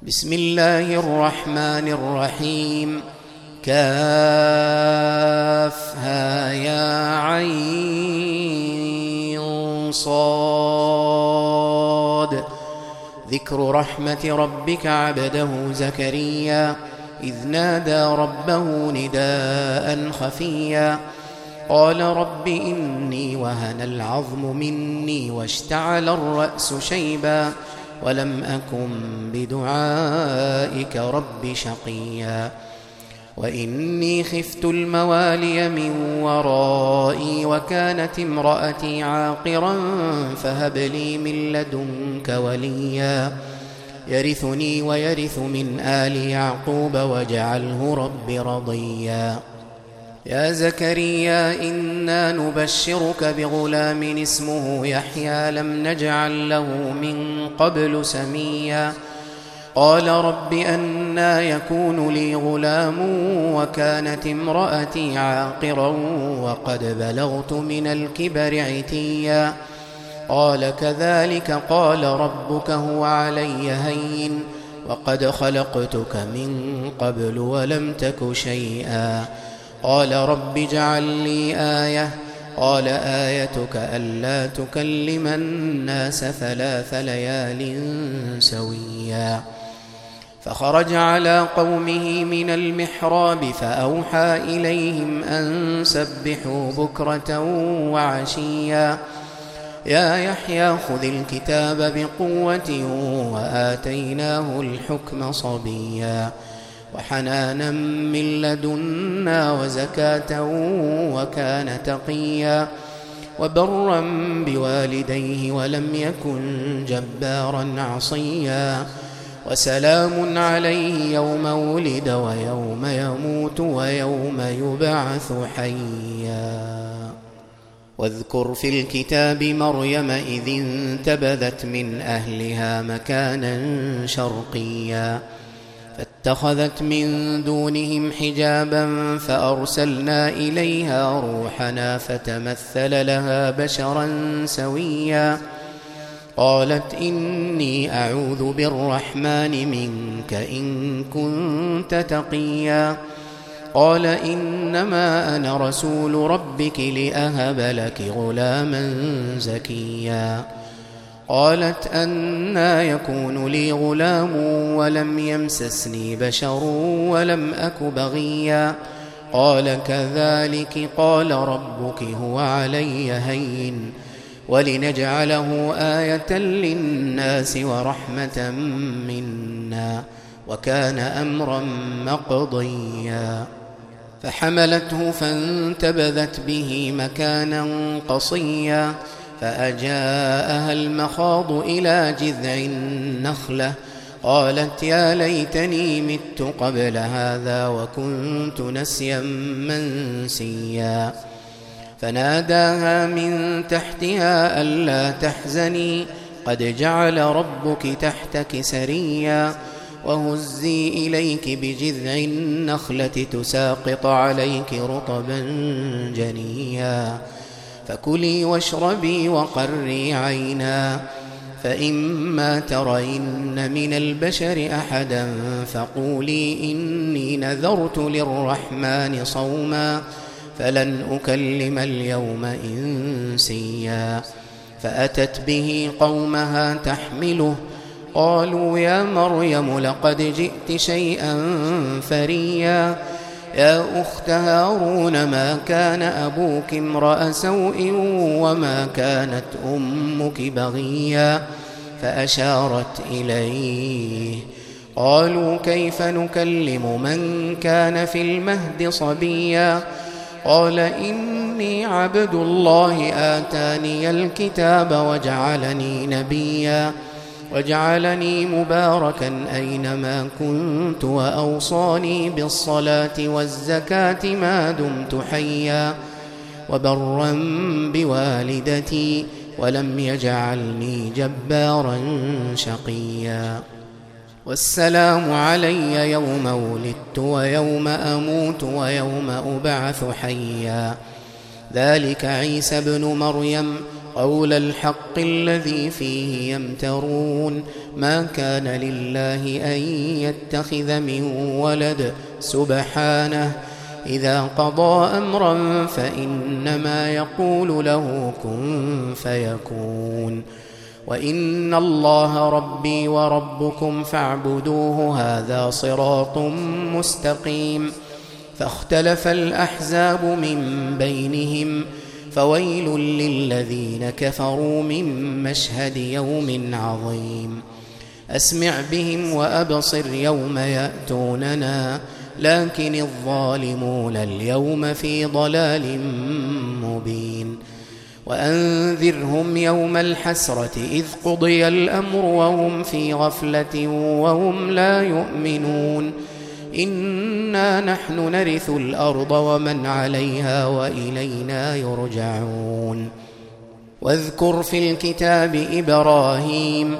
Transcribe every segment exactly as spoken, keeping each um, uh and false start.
بسم الله الرحمن الرحيم. كافها يا عين صاد. ذكر رحمة ربك عبده زكريا إذ نادى ربه نداء خفيا قال رب إني وهن العظم مني واشتعل الرأس شيبا ولم أكن بدعائك رب شقيا وإني خفت الموالي من ورائي وكانت امرأتي عاقرا فهب لي من لدنك وليا يرثني ويرث من آل يعقوب واجعله رب رضيا. يا زكريا إنا نبشرك بغلام اسمه يحيى لم نجعل له من قبل سميا قال رب أنى يكون لي غلام وكانت امرأتي عاقرا وقد بلغت من الكبر عتيا قال كذلك قال ربك هو علي هين وقد خلقتك من قبل ولم تك شيئا قال رب اجعل لي آية قال آيتك ألا تكلم الناس ثلاث ليال سويا فخرج على قومه من المحراب فأوحى إليهم أن سبحوا بكرة وعشيا يا يحيى خذ الكتاب بقوة وآتيناه الحكم صبيا وحنانا من لدنا وزكاة وكان تقيا وبرا بوالديه ولم يكن جبارا عصيا وسلام عليه يوم ولد ويوم يموت ويوم يبعث حيا. واذكر في الكتاب مريم إذ انتبذت من أهلها مكانا شرقيا فاتخذت من دونهم حجابا فأرسلنا إليها روحنا فتمثل لها بشرا سويا قالت إني أعوذ بالرحمن منك إن كنت تقيا قال إنما أنا رسول ربك لأهب لك غلاما زكيا قالت أنى يكون لي غلام ولم يمسسني بشر ولم أك بغيا قال كذلك قال ربك هو علي هين ولنجعله آية للناس ورحمة منا وكان أمرا مقضيا فحملته فانتبذت به مكانا قصيا فأجاءها المخاض إلى جذع النخلة قالت يا ليتني مت قبل هذا وكنت نسيا منسيا فناداها من تحتها ألا تحزني قد جعل ربك تحتك سريا وهزي إليك بجذع النخلة تساقط عليك رطبا جنيا فكلي واشربي وقري عينا فإما ترين من البشر أحدا فقولي إني نذرت للرحمن صوما فلن أكلم اليوم إنسيا فأتت به قومها تحمله قالوا يا مريم لقد جئت شيئا فريا يا أخت هارون ما كان أبوك امرأ سوء وما كانت أمك بغيا فأشارت إليه قالوا كيف نكلم من كان في المهد صبيا قال إني عبد الله آتاني الكتاب وجعلني نبيا وجعلني مباركا أينما كنت وأوصاني بالصلاة والزكاة ما دمت حيا وبرا بوالدتي ولم يجعلني جبارا شقيا والسلام علي يوم ولدت ويوم أموت ويوم أبعث حيا ذلك عيسى ابن مريم قول الحق الذي فيه يمترون ما كان لله أن يتخذ من ولد سبحانه إذا قضى أمرا فإنما يقول له كن فيكون وإن الله ربي وربكم فاعبدوه هذا صراط مستقيم فاختلف الأحزاب من بينهم فويل للذين كفروا من مشهد يوم عظيم أسمع بهم وأبصر يوم يأتوننا لكن الظالمون اليوم في ضلال مبين وأنذرهم يوم الحسرة إذ قضي الأمر وهم في غفلة وهم لا يؤمنون إنا نحن نرث الأرض ومن عليها وإلينا يرجعون واذكر في الكتاب إبراهيم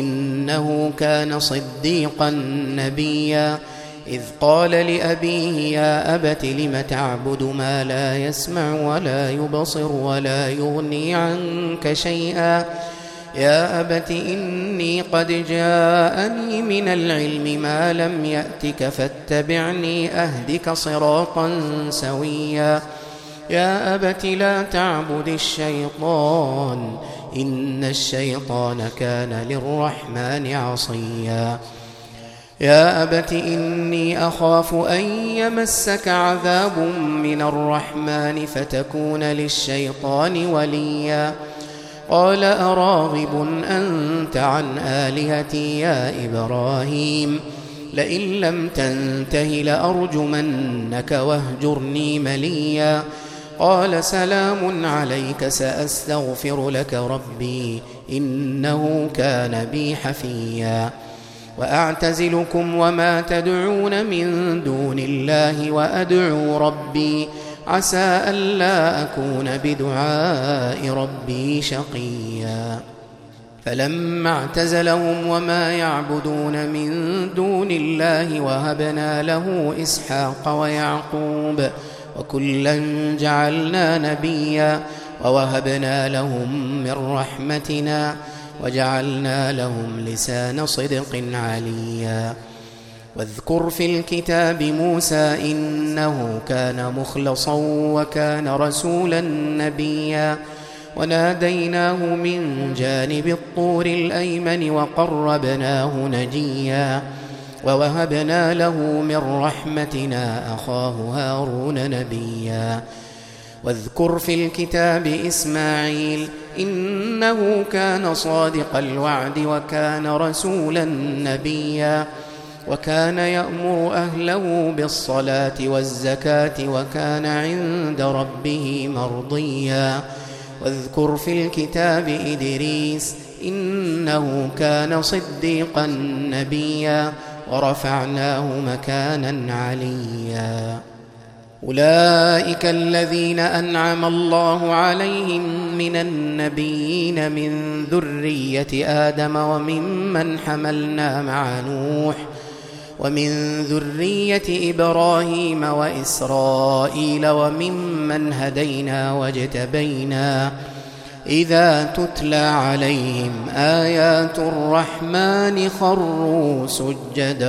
إنه كان صديقا نبيا إذ قال لأبيه يا أبت لم تعبد ما لا يسمع ولا يبصر ولا يغني عنك شيئا يا أبت إني قد جاءني من العلم ما لم يأتك فاتبعني أهدك صراطا سويا يا أبت لا تعبد الشيطان إن الشيطان كان للرحمن عصيا يا أبت إني أخاف أن يمسك عذاب من الرحمن فتكون للشيطان وليا قال أراغب أنت عن آلهتي يا إبراهيم لئن لم تنته لأرجمنك واهجرني مليا قال سلام عليك سأستغفر لك ربي إنه كان بي حفيا وأعتزلكم وما تدعون من دون الله وأدعو ربي عسى ألا أكون بدعاء ربي شقيا فلما اعتزلهم وما يعبدون من دون الله وهبنا له إسحاق ويعقوب وكلا جعلنا نبيا ووهبنا لهم من رحمتنا وجعلنا لهم لسان صدق عليا واذكر في الكتاب موسى إنه كان مخلصا وكان رسولا نبيا وناديناه من جانب الطور الأيمن وقربناه نجيا ووهبنا له من رحمتنا أخاه هارون نبيا واذكر في الكتاب إسماعيل إنه كان صادق الوعد وكان رسولا نبيا وكان يأمر أهله بالصلاة والزكاة وكان عند ربه مرضيا واذكر في الكتاب إدريس إنه كان صديقا نبيا ورفعناه مكانا عليا أولئك الذين أنعم الله عليهم من النبيين من ذرية آدم وممن حملنا مع نوح ومن ذرية إبراهيم وإسرائيل وممن هدينا واجتبينا إذا تتلى عليهم آيات الرحمن خروا سجدا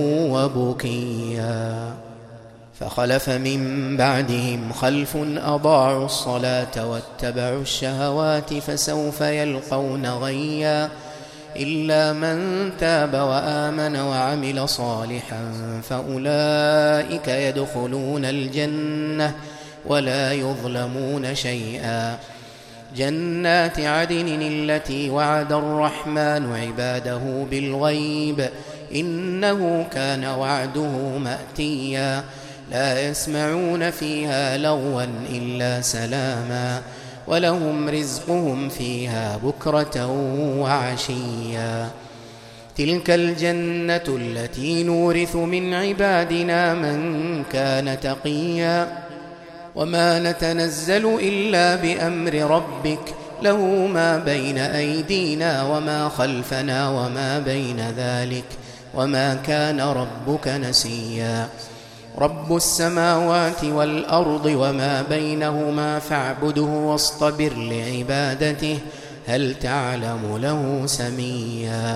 وبكيا فخلف من بعدهم خلف أضاعوا الصلاة واتبعوا الشهوات فسوف يلقون غيا إلا من تاب وآمن وعمل صالحا فأولئك يدخلون الجنة ولا يظلمون شيئا جنات عدن التي وعد الرحمن عباده بالغيب إنه كان وعده مأتيا لا يسمعون فيها لغوا إلا سلاما ولهم رزقهم فيها بكرة وعشيا تلك الجنة التي نورث من عبادنا من كان تقيا وما نتنزل إلا بأمر ربك له ما بين أيدينا وما خلفنا وما بين ذلك وما كان ربك نسيا رب السماوات والأرض وما بينهما فاعبده واصطبر لعبادته هل تعلم له سميا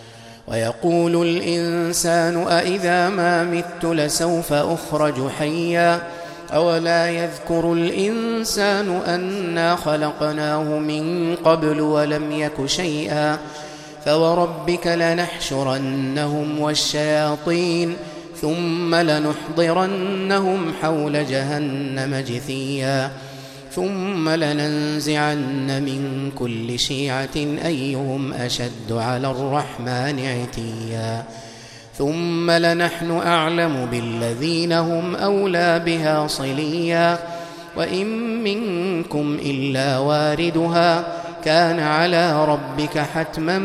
ويقول الإنسان أإذا ما مت لسوف أخرج حيا أولا يذكر الإنسان أنا خلقناه من قبل ولم يك شيئا فوربك لنحشرنهم والشياطين ثم لنحضرنهم حول جهنم جثيا ثم لننزعن من كل شيعة أيهم أشد على الرحمن عتيا ثم لنحن أعلم بالذين هم أولى بها صليا وإن منكم إلا واردها كان على ربك حتما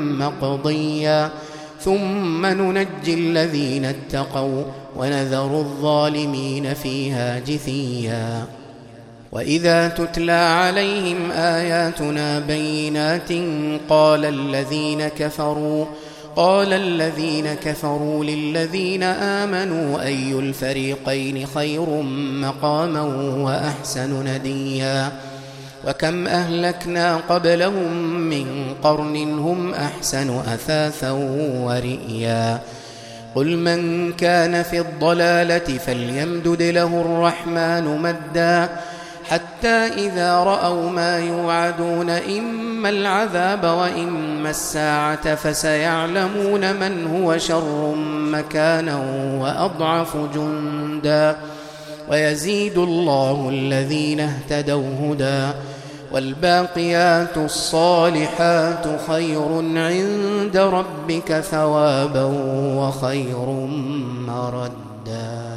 مقضيا ثم ننجي الذين اتقوا ونذر الظالمين فيها جثيا وإذا تتلى عليهم آياتنا بينات قال الذين كفروا قال الذين كفروا للذين آمنوا أي الفريقين خير مقاما وأحسن نديا وكم أهلكنا قبلهم من قرن هم أحسن أثاثا ورئيا قل من كان في الضلالة فليمدد له الرحمن مدا حتى إذا رأوا ما يوعدون إما العذاب وإما الساعة فسيعلمون من هو شر مكانا وأضعف جندا ويزيد الله الذين اهتدوا هدى والباقيات الصالحات خير عند ربك ثوابا وخير مردا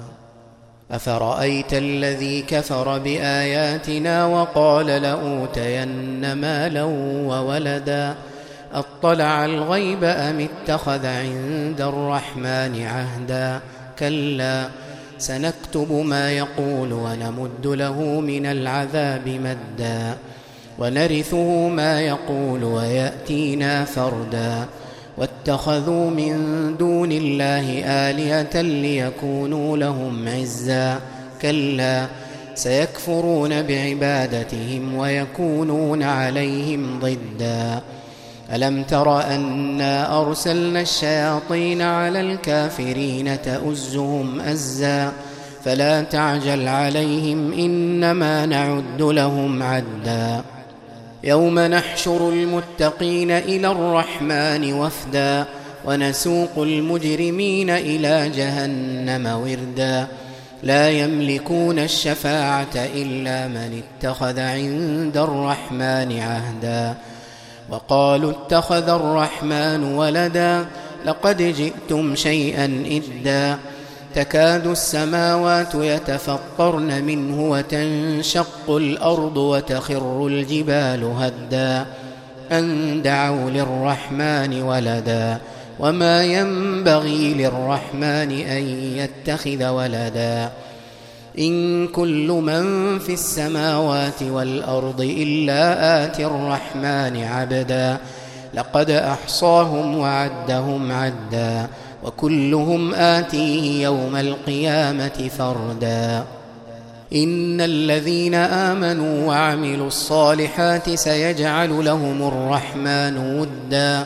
أفرأيت الذي كفر بآياتنا وقال لأوتين مالا وولدا أطلع الغيب أم اتخذ عند الرحمن عهدا كلا سنكتب ما يقول ونمد له من العذاب مدا ونرثه ما يقول ويأتينا فردا واتخذوا من دون الله آلهة ليكونوا لهم عزا كلا سيكفرون بعبادتهم ويكونون عليهم ضدا ألم تر أنا أرسلنا الشياطين على الكافرين تؤزهم أزا فلا تعجل عليهم إنما نعد لهم عدا يوم نحشر المتقين إلى الرحمن وفدا ونسوق المجرمين إلى جهنم وردا لا يملكون الشفاعة إلا من اتخذ عند الرحمن عهدا وقالوا اتخذ الرحمن ولدا لقد جئتم شيئا إدا تكاد السماوات يتفطرن منه وتنشق الأرض وتخر الجبال هدا أن دعوا للرحمن ولدا وما ينبغي للرحمن أن يتخذ ولدا إن كل من في السماوات والأرض إلا آتي الرحمن عبدا لقد أحصاهم وعدهم عدا وكلهم آتيه يوم القيامة فردا إن الذين آمنوا وعملوا الصالحات سيجعل لهم الرحمن ودا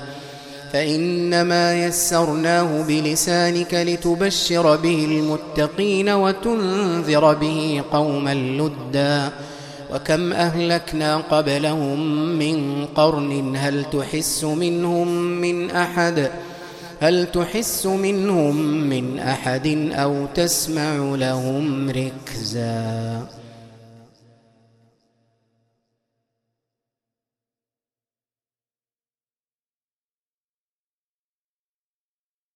فإنما يسرناه بلسانك لتبشر به المتقين وتنذر به قوما لدا وكم أهلكنا قبلهم من قرن هل تحس منهم من أحد هل تحس منهم من أحد أو تسمع لهم ركزا.